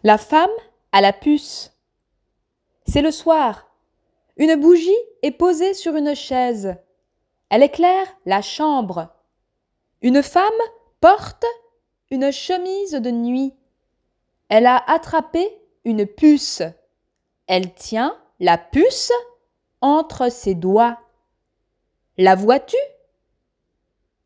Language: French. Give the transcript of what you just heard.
La femme a la puce. C'est le soir. Une bougie est posée sur une chaise. Elle éclaire la chambre. Une femme porte une chemise de nuit. Elle a attrapé une puce. Elle tient la puce entre ses doigts. La vois-tu ?